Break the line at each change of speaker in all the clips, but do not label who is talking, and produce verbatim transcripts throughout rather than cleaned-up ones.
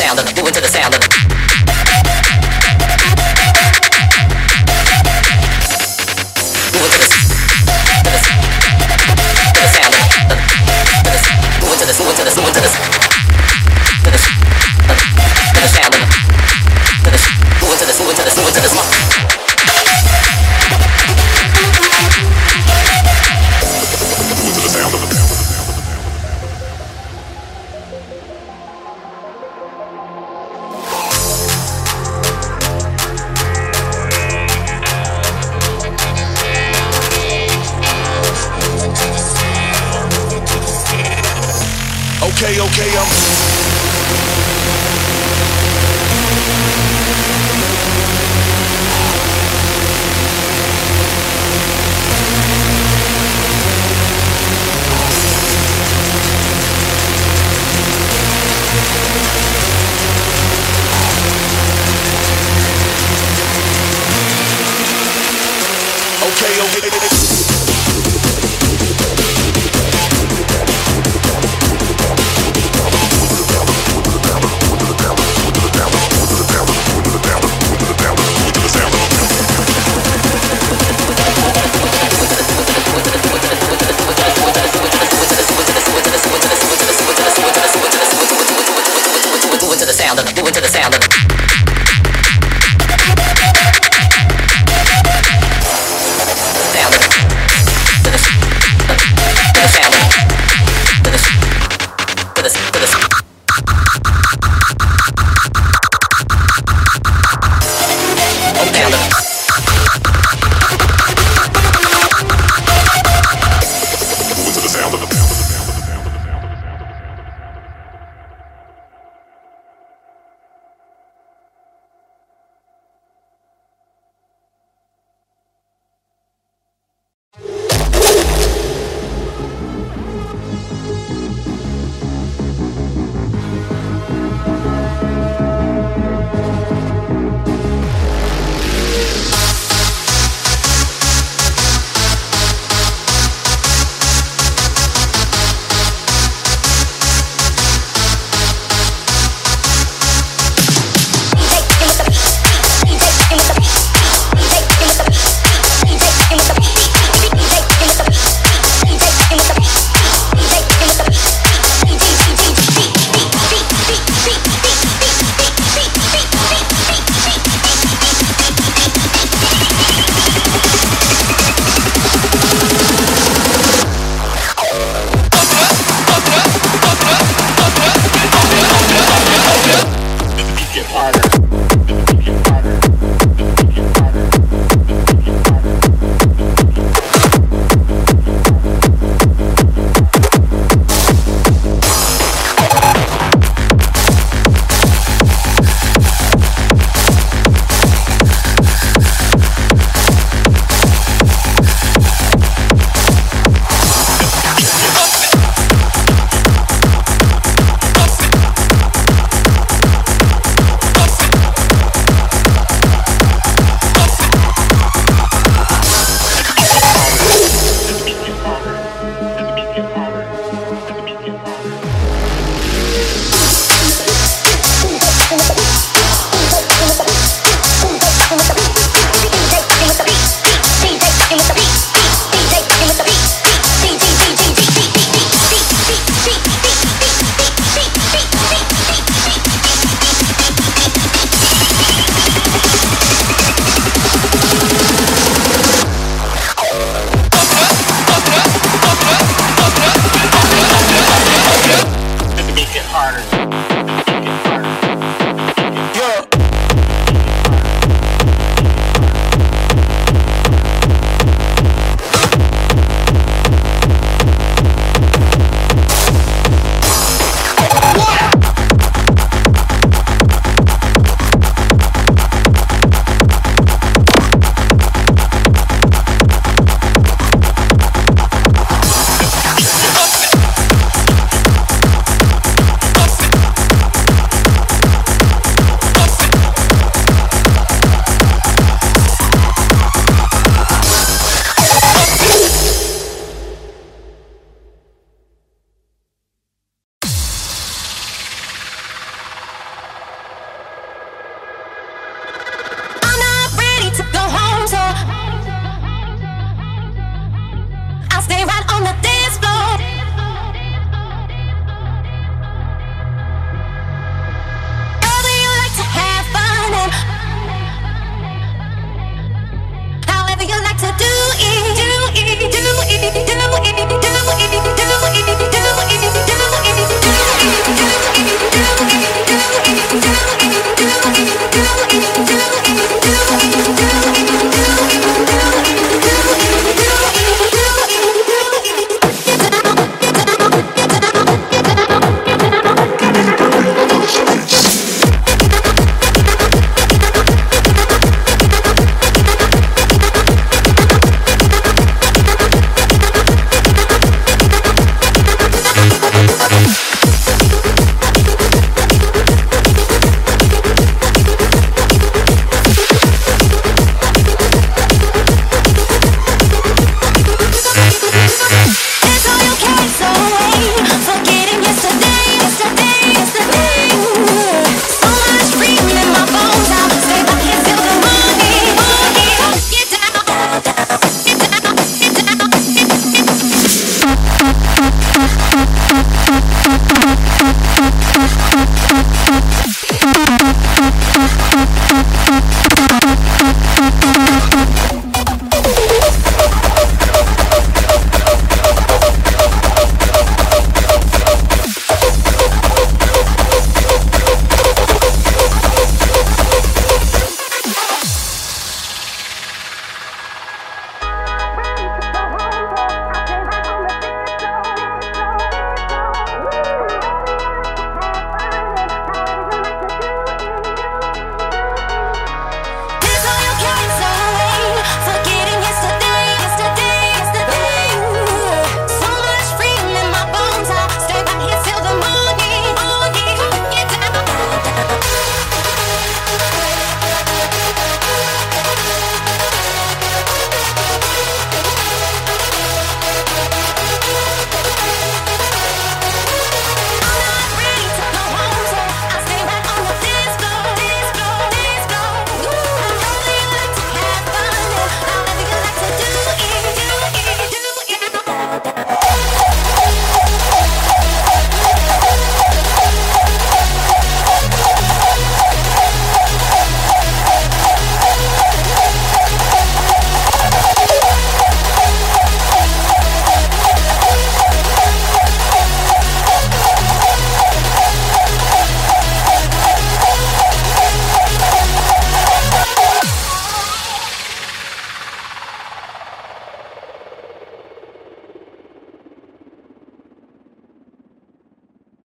sound of the moving to the sound of the moving to the to the to the sound of the moving to the moving to the moving to the to the to the sound of the to the moving to the moving to the moving to the
Okay, okay, I'm okay, okay.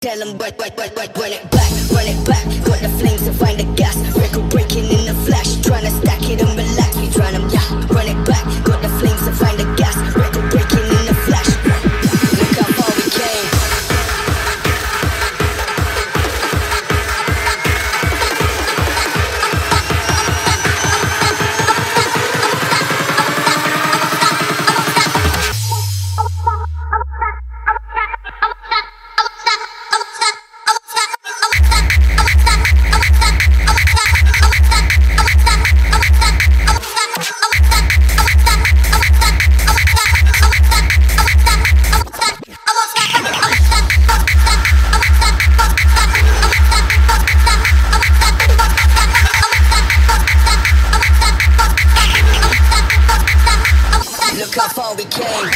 Tell them run, run, run, run, run it back, run it back. Got the flames to find the gas. Record breaking in the flash. Tryna stack it and relax. We tryna, yeah, run it back. Got the flames to find the gas. Record breaking in the flash. Look how far we came. Look how far we came.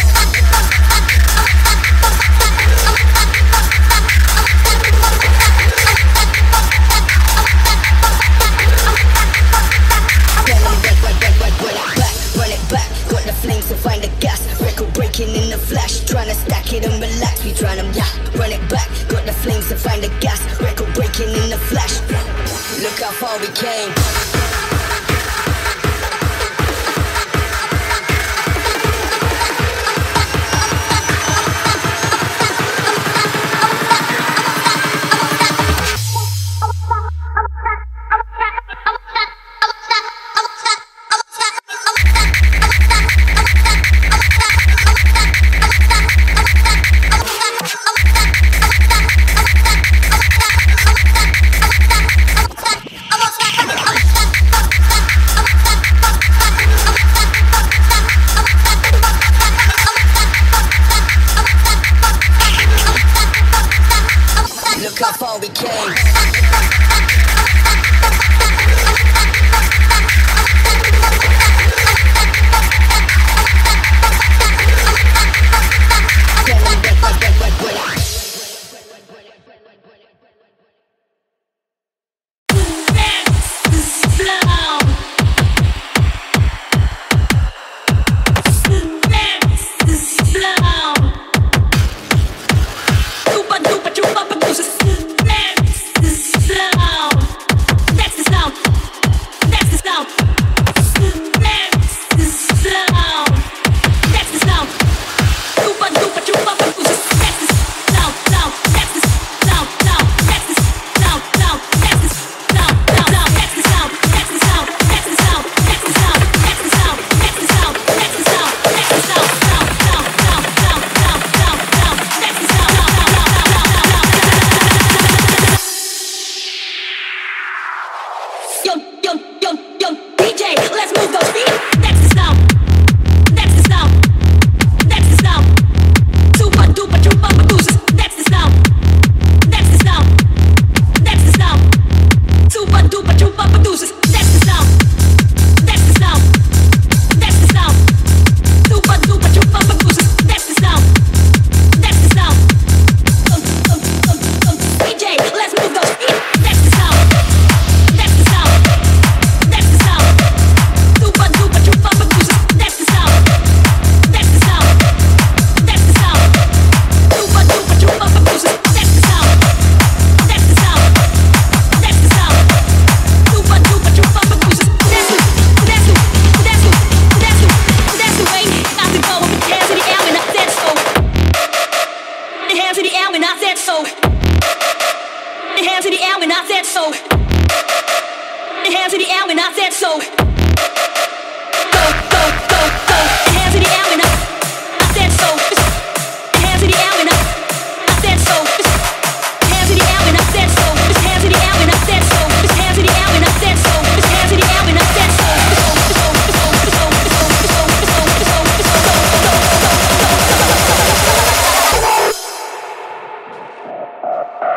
Find the gas, record breaking in the flash. Tryna stack it and relax. We tryna, yeah, run it back. Got the flames to find the gas, record breaking in the flash. Look how far we came. Look how far we came.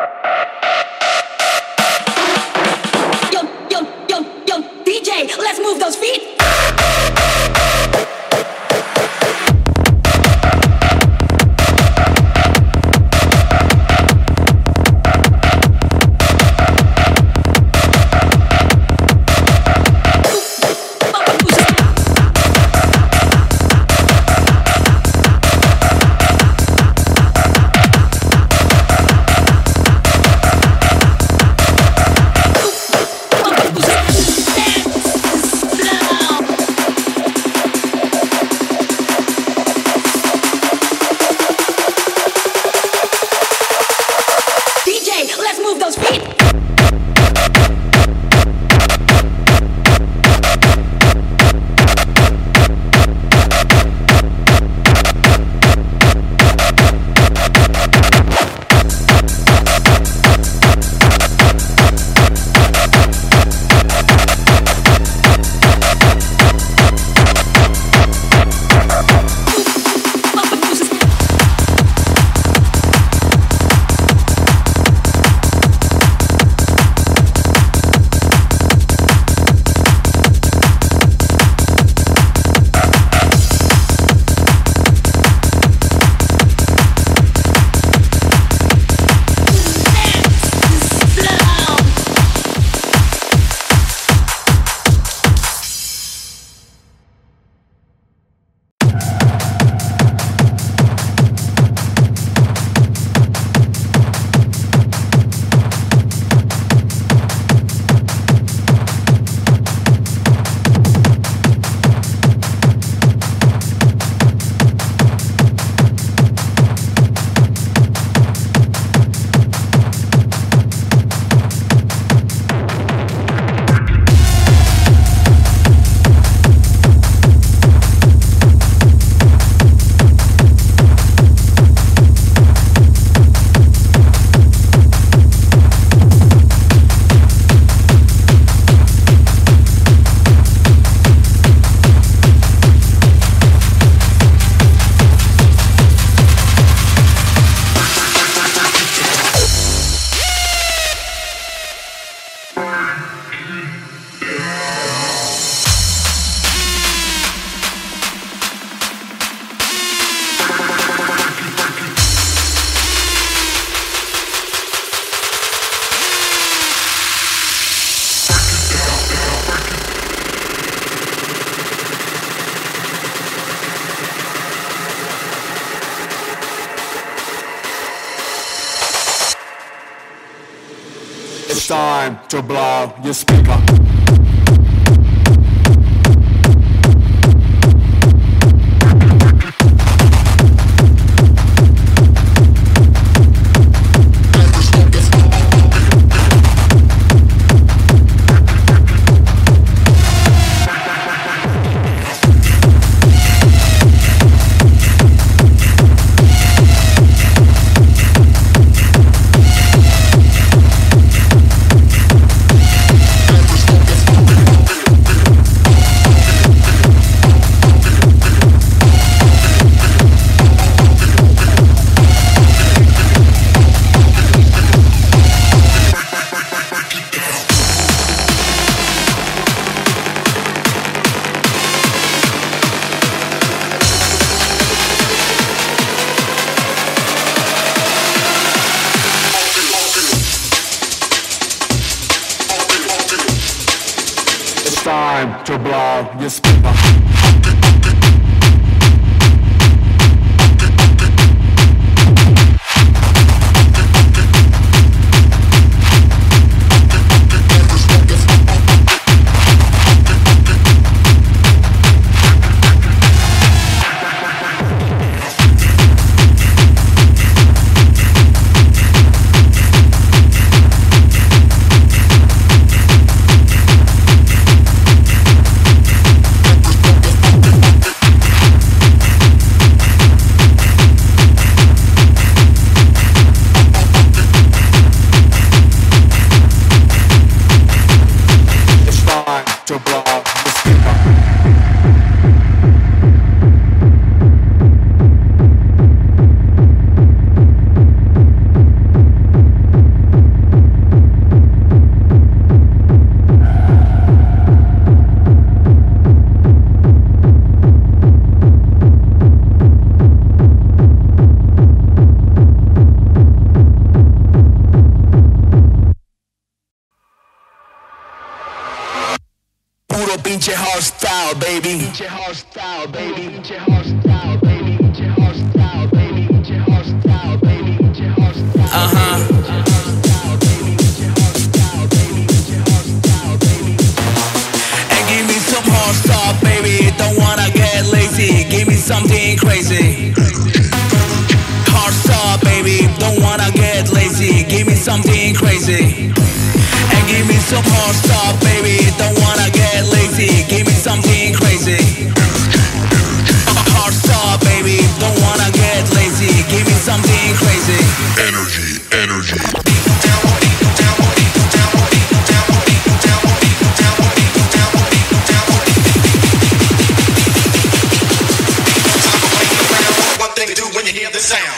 Let's move
time to blow your speaker. Time to blow your speaker. To blow the speaker.
Pinche hardstyle, baby.
Pinche hardstyle, baby. Pinche hardstyle, baby. Pinche hardstyle, baby. Pinche hardstyle, baby. Pinche hardstyle.
Uh huh.
And give me some hardstyle, baby. Don't wanna get lazy. Give me something crazy. Hardstyle, baby. Don't wanna get lazy. Give me something crazy. And give me some hardstyle, baby. Don't wanna get lazy. Give me something crazy. Hardstyle, baby. Don't wanna get lazy. Give me something crazy.
Energy, energy.
One thing to do when you hear the sound.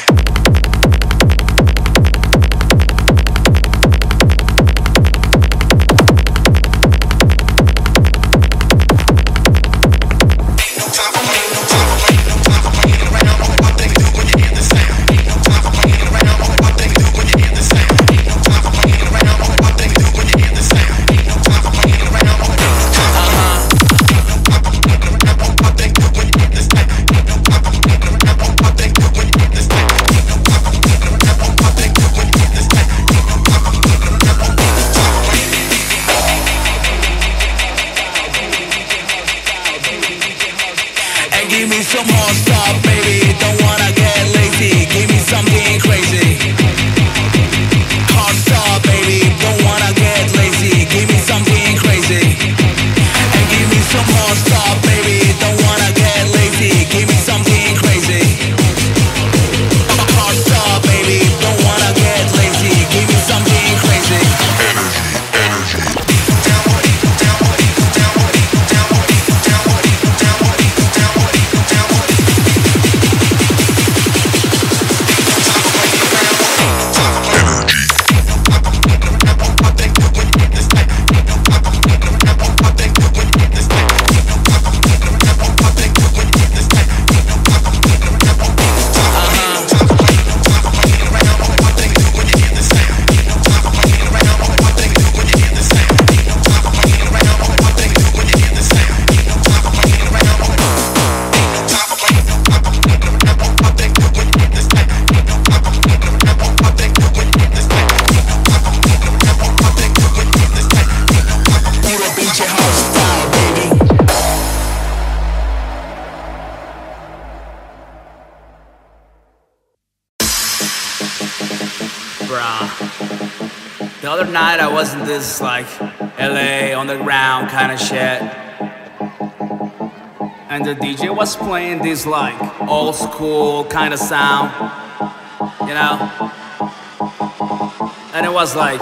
Give me some more stuff, baby. Don't wanna get lazy. Give me something crazy. Hard stuff, baby. Don't wanna get lazy. Give me something crazy. And give me some more stuff, baby. Don't wanna get lazy. Give me something crazy. Hard stuff, baby. Don't wanna get lazy. Give me something crazy.
Energy, energy.
Down,
The other night I was in this like L A underground kind of shit, and the D J was playing this like old school kind of sound, you know, and it was like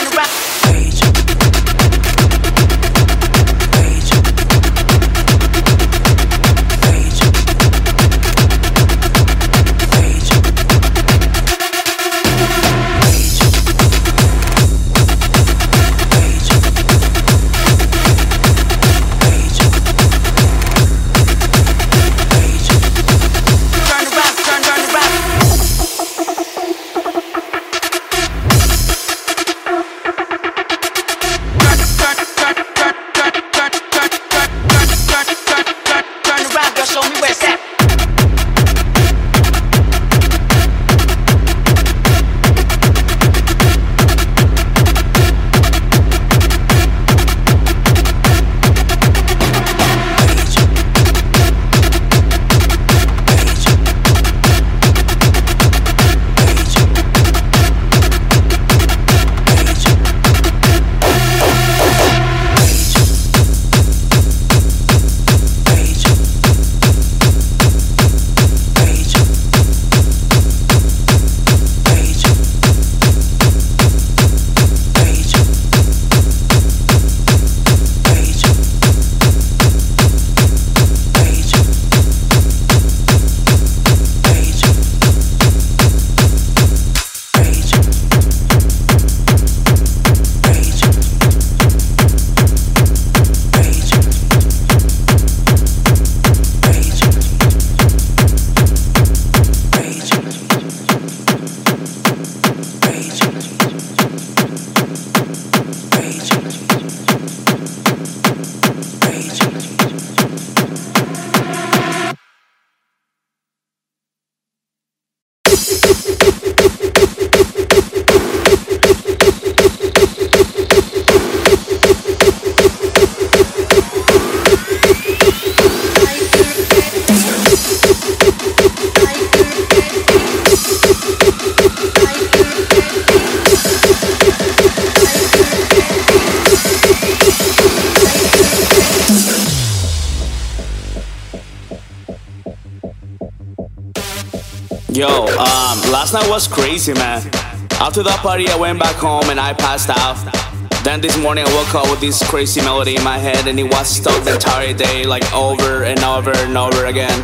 Yo, um, last night was crazy, man. After that party, I went back home and I passed out. Then this morning I woke up with this crazy melody in my head and it was stuck the entire day, like over and over and over again.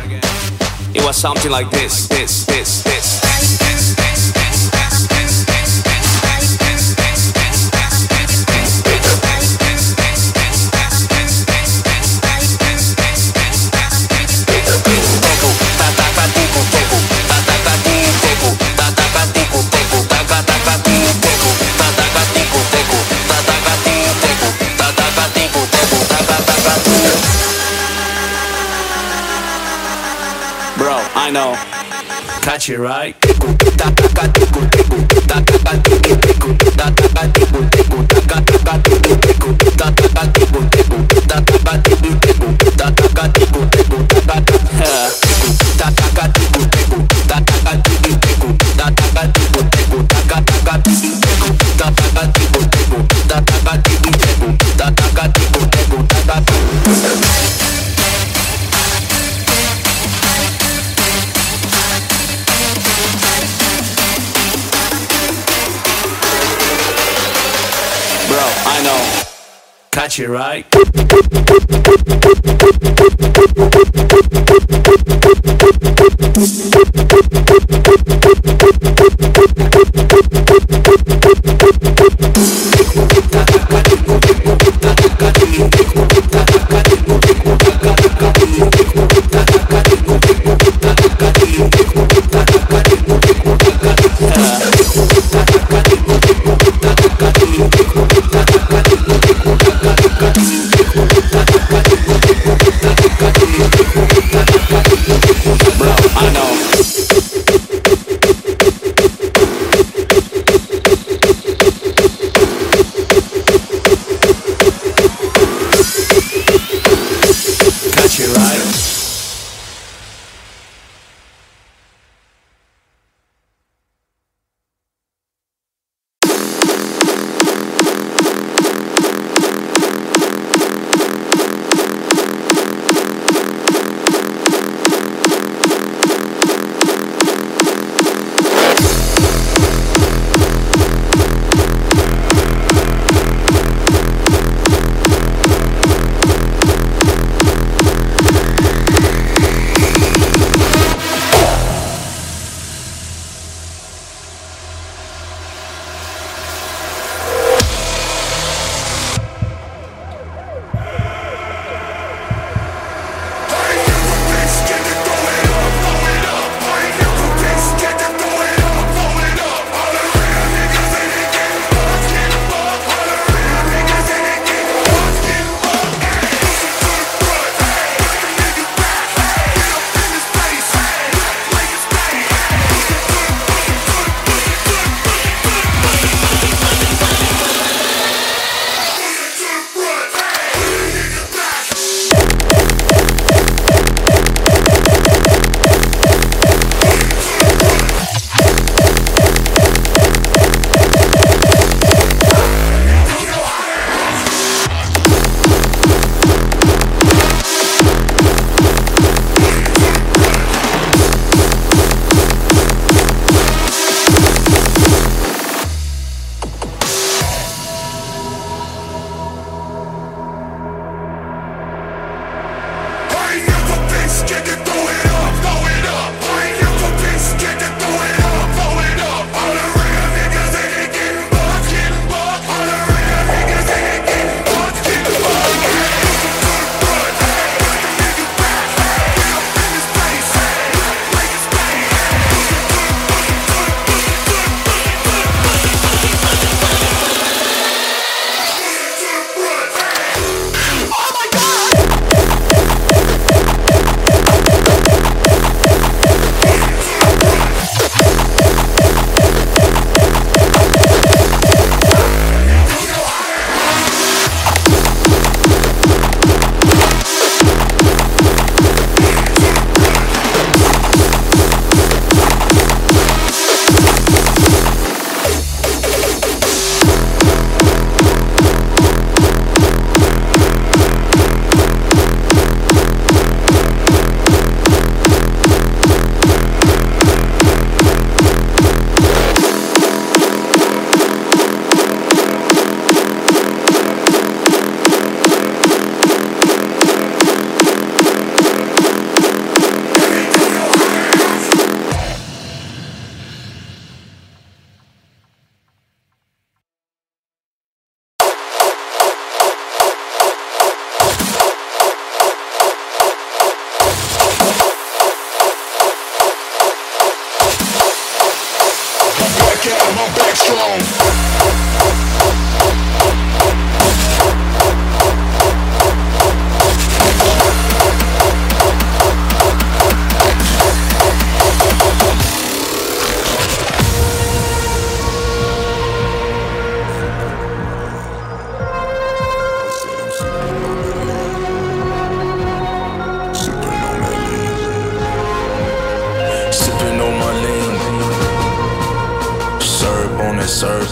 It was something like this, this, this, this. Bro, I know. Catch it, right? Bro, I know. Catch it, right?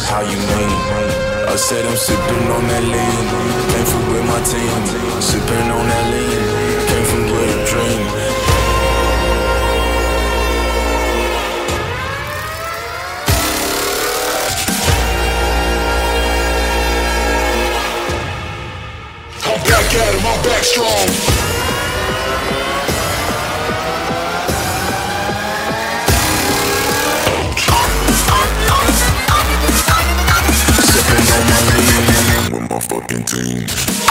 how you mean? I said I'm sipping on that lean, came from with my team. Sipping on that lean, came from with a dream.
I'm back at him, I'm back strong.
Sipping on my lean with my fucking team.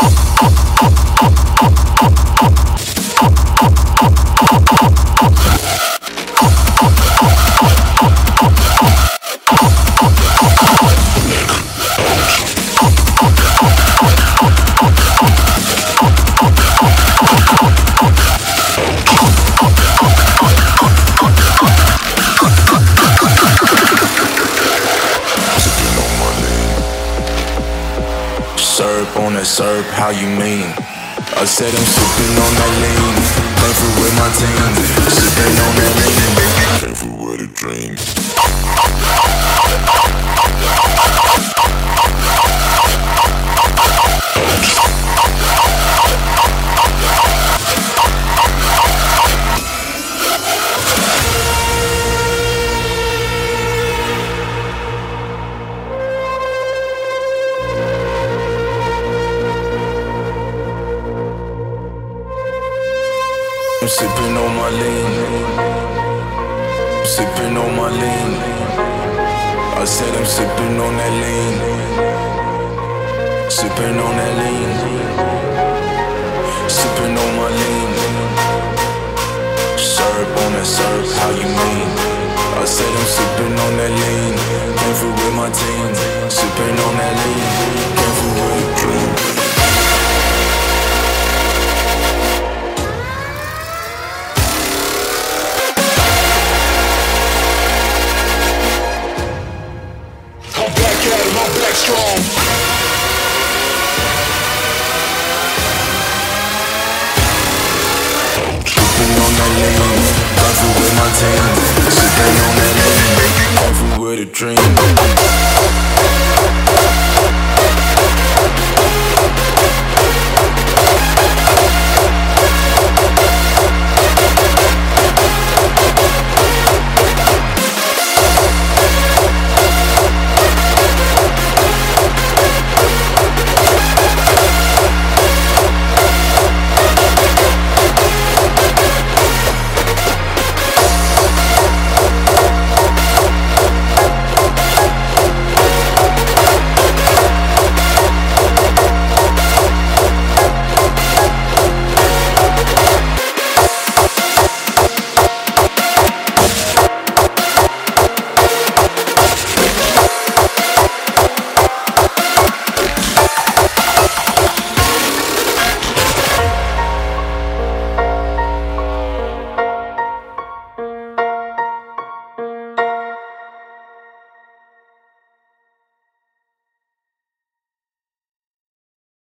Syrup on that syrup, how you mean? I said I'm sipping on that lean, came through with my team. Sipping on that lean, came through with a dream. I'm sipping on my lean, I'm sipping on my lean. I said I'm sipping on that lean, sipping on that lean, sipping on my lean. Syrup on that syrup, how you mean? I said I'm sipping on that lean, came through with my team. Sipping on that lean, came through with a dream.
I'm back strong.
Sipping on that lean, coffee with my team. Sipping on that lean, coffee with a dream.